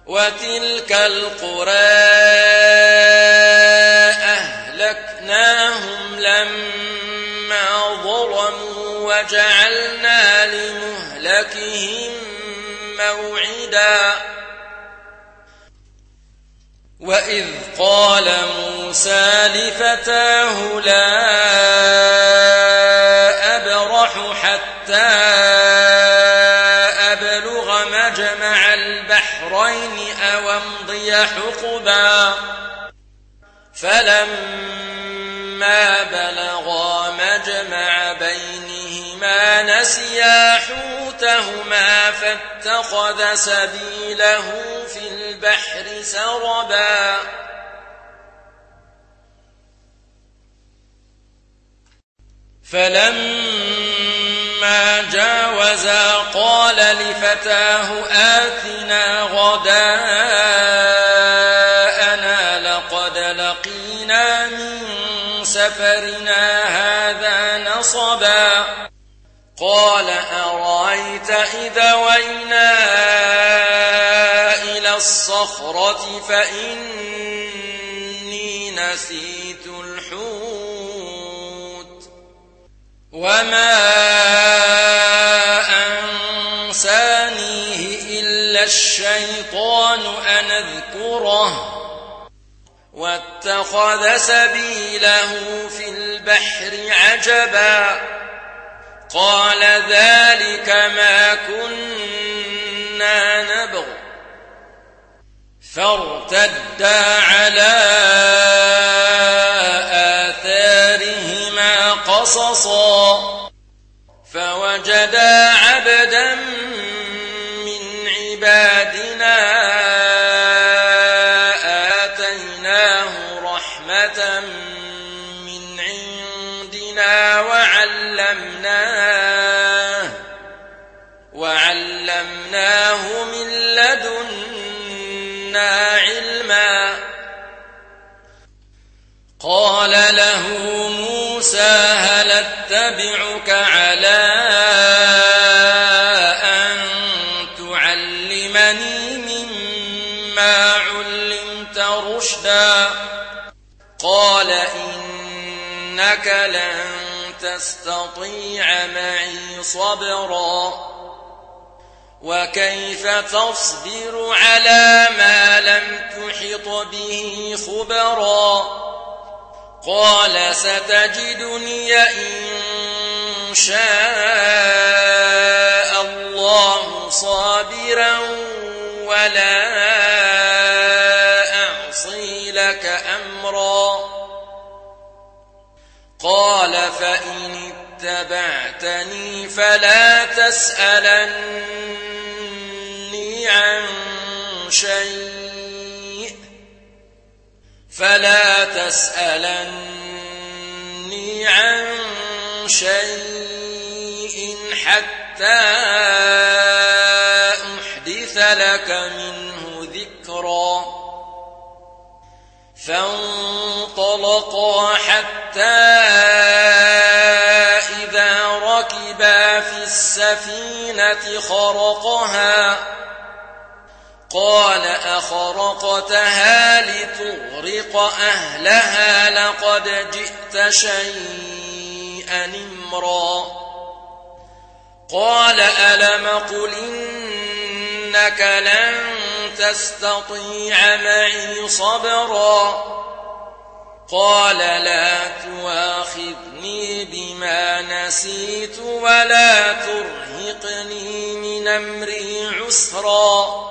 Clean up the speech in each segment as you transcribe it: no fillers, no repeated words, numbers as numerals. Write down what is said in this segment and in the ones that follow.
وتلك القرى أهلكناهم لما ظلموا وجعلنا لمهلكهم موعدا وإذ قال موسى لفتاه لا أبرح حتى أبلغ مجمع البحرين أو أمضي حقبا فلما بلغا مجمع بينهما نسيا حوتهما فاتخذ سبيله في البحر سربا فلما جاوزا قال لفتاه آتنا غداءنا لقد لقينا من سفرنا هذا نصبا قال أرأيت إذا وينا إلى الصخرة فإني نسيت الحوت وما أنسانيه إلا الشيطان أن أذكره واتخذ سبيله في البحر عجبا قال ذلك ما كنا نبغ فارتدا على آثارهما قصصا فوجدا عبدا من عبادنا آتيناه رحمة من عندنا وعلمناه من لدنا علما قال له موسى هل اتبعك على أن تعلمني مما علمت رشدا قال إنك لن تستطيع معي صبرا وكيف تصبر على ما لم تحط به خبرا قال ستجدني إن شاء الله صابرا ولا أعصي لك أمرا قال فإن اتبعتني فلا تسألني عن شيء حتى أحدث لك منه ذكرا فانطلقا حتى إذا ركبا في السفينة خرقها قال أخرقتها لتغرق أهلها لقد جئت شيئا إمرا قال ألم قل إنك لن تستطيع معي صبرا قال لا تؤاخذني بما نسيت ولا ترهقني من أمري عسرا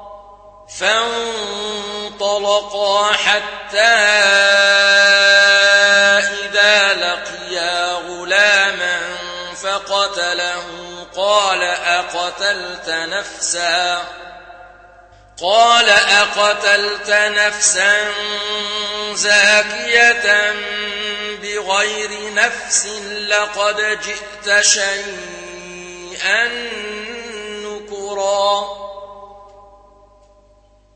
فانطلقا حتى إذا لقيا غلاما فقتله قال أقتلت نفسا زاكية بغير نفس لقد جئت شيئا نكرا